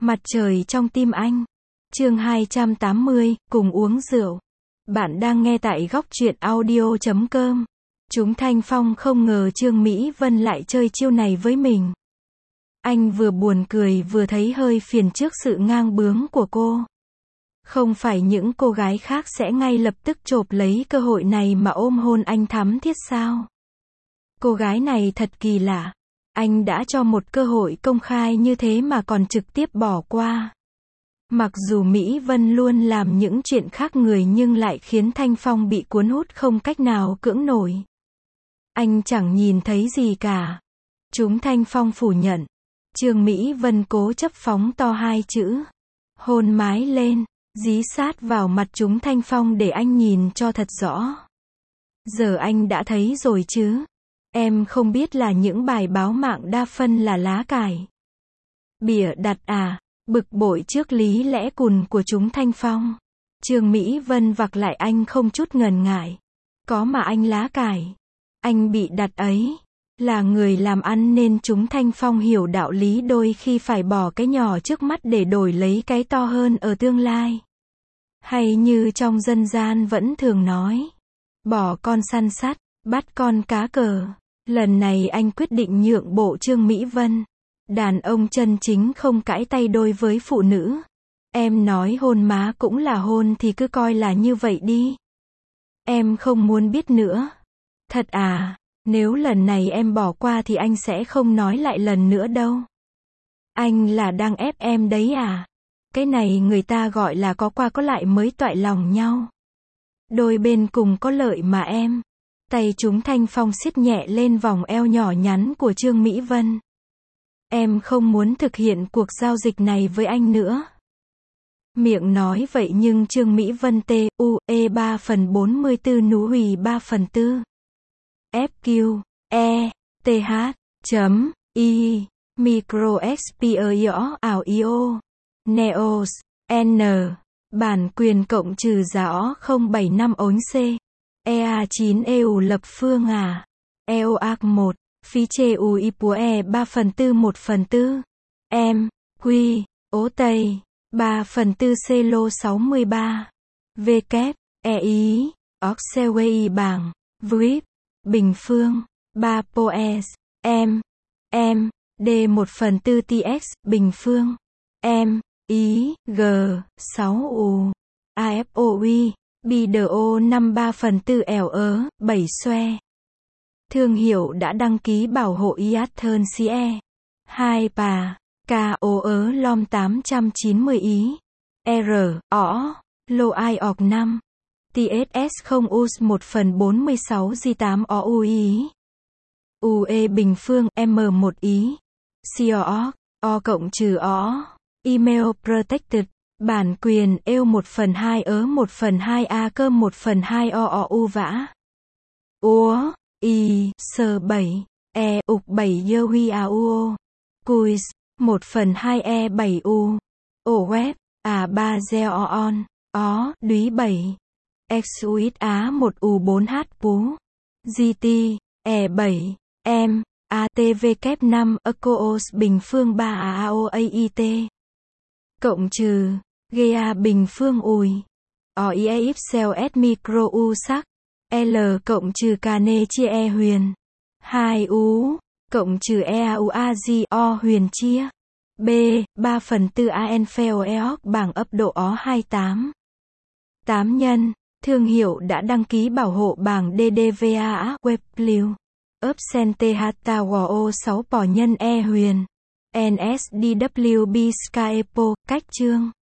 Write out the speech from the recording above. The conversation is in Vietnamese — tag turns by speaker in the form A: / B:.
A: Mặt trời trong tim anh. Chương 280, cùng uống rượu. Bạn đang nghe tại góc truyện audio.com. Chúng Thanh Phong không ngờ Trương Mỹ Vân lại chơi chiêu này với mình. Anh vừa buồn cười vừa thấy hơi phiền trước sự ngang bướng của cô. Không phải những cô gái khác sẽ ngay lập tức chộp lấy cơ hội này mà ôm hôn anh thắm thiết sao? Cô gái này thật kỳ lạ. Anh đã cho một cơ hội công khai như thế mà còn trực tiếp bỏ qua. Mặc dù Mỹ Vân luôn làm những chuyện khác người nhưng lại khiến Thanh Phong bị cuốn hút không cách nào cưỡng nổi. Anh chẳng nhìn thấy gì cả. Chúng Thanh Phong phủ nhận. Trương Mỹ Vân cố chấp phóng to hai chữ. Hôn mái lên, dí sát vào mặt chúng Thanh Phong để anh nhìn cho thật rõ. Giờ anh đã thấy rồi chứ. Em không biết là những bài báo mạng đa phân là lá cải. Bịa đặt à, bực bội trước lý lẽ cùn của chúng Thanh Phong. Trương Mỹ Vân vặc lại anh không chút ngần ngại. Có mà anh lá cải. Anh bị đặt ấy. Là người làm ăn nên chúng Thanh Phong hiểu đạo lý đôi khi phải bỏ cái nhỏ trước mắt để đổi lấy cái to hơn ở tương lai. Hay như trong dân gian vẫn thường nói. Bỏ con săn sắt, bắt con cá cờ. Lần này anh quyết định nhượng bộ Trương Mỹ Vân. Đàn ông chân chính không cãi tay đôi với phụ nữ. Em nói hôn má cũng là hôn thì cứ coi là như vậy đi. Em không muốn biết nữa. Thật à, nếu lần này em bỏ qua thì anh sẽ không nói lại lần nữa đâu. Anh là đang ép em đấy à? Cái này người ta gọi là có qua có lại mới toại lòng nhau. Đôi bên cùng có lợi mà em. Tay chúng Thanh Phong siết nhẹ lên vòng eo nhỏ nhắn của Trương Mỹ Vân. Em không muốn thực hiện cuộc giao dịch này với anh nữa. Miệng nói vậy nhưng Trương Mỹ Vân T.U.E 3/44 nú hủy 3/4. F.Q. E. T.H. I. Micro Xperio ảo IO. Neos. N. Bản quyền cộng trừ giá 075 ống C. EA9 EU lập phương à. EOAC 1. Phí chê UIPUE 3/4 1/4. M. Q. Ố Tây. 3/4 C lô 63. V. Kép. E ý. Oxeway bảng. VIP. Bình phương. 3 POES. M. D 1/4 TX. Bình phương. M. Ý. G. 6 U. AFOI. BDO 53/4 LE, 7 xoe. Thương hiệu đã đăng ký bảo hộ Iatern CE. 2 PA. KOE LOM 890 ý. R. O. Lô IOC 5. TSS 0 US 1/46 G8 OUI ý. UE bình phương M1 ý. COO. O cộng trừ O. Email protected. Bản quyền êu 1/2 1/2 A cơm 1/2 OOU vã. Úa, Y, sơ 7, E ục 7 dơ huy A U. Quiz, 1/2 E 7 U. Ổ web, A 3 gieo on, ó, đúy 7. Xuit Á 1 U 4 H Pú. GT, E 7, M, ATV 5 Acoos bình phương 3 AOAIT. Cộng trừ. GA bình phương ùi. OIA Ipsel S micro U sắc. L cộng trừ cane chia E huyền. 2 U. Cộng trừ EAUAG O huyền chia. B. 3/4 AN FEOEOC bảng ấp độ ó 28. 8 nhân. Thương hiệu đã đăng ký bảo hộ bảng DDVA Web Blue. Upsente Hata WO 6 bỏ nhân E huyền. NSDWB Skypo, cách chương.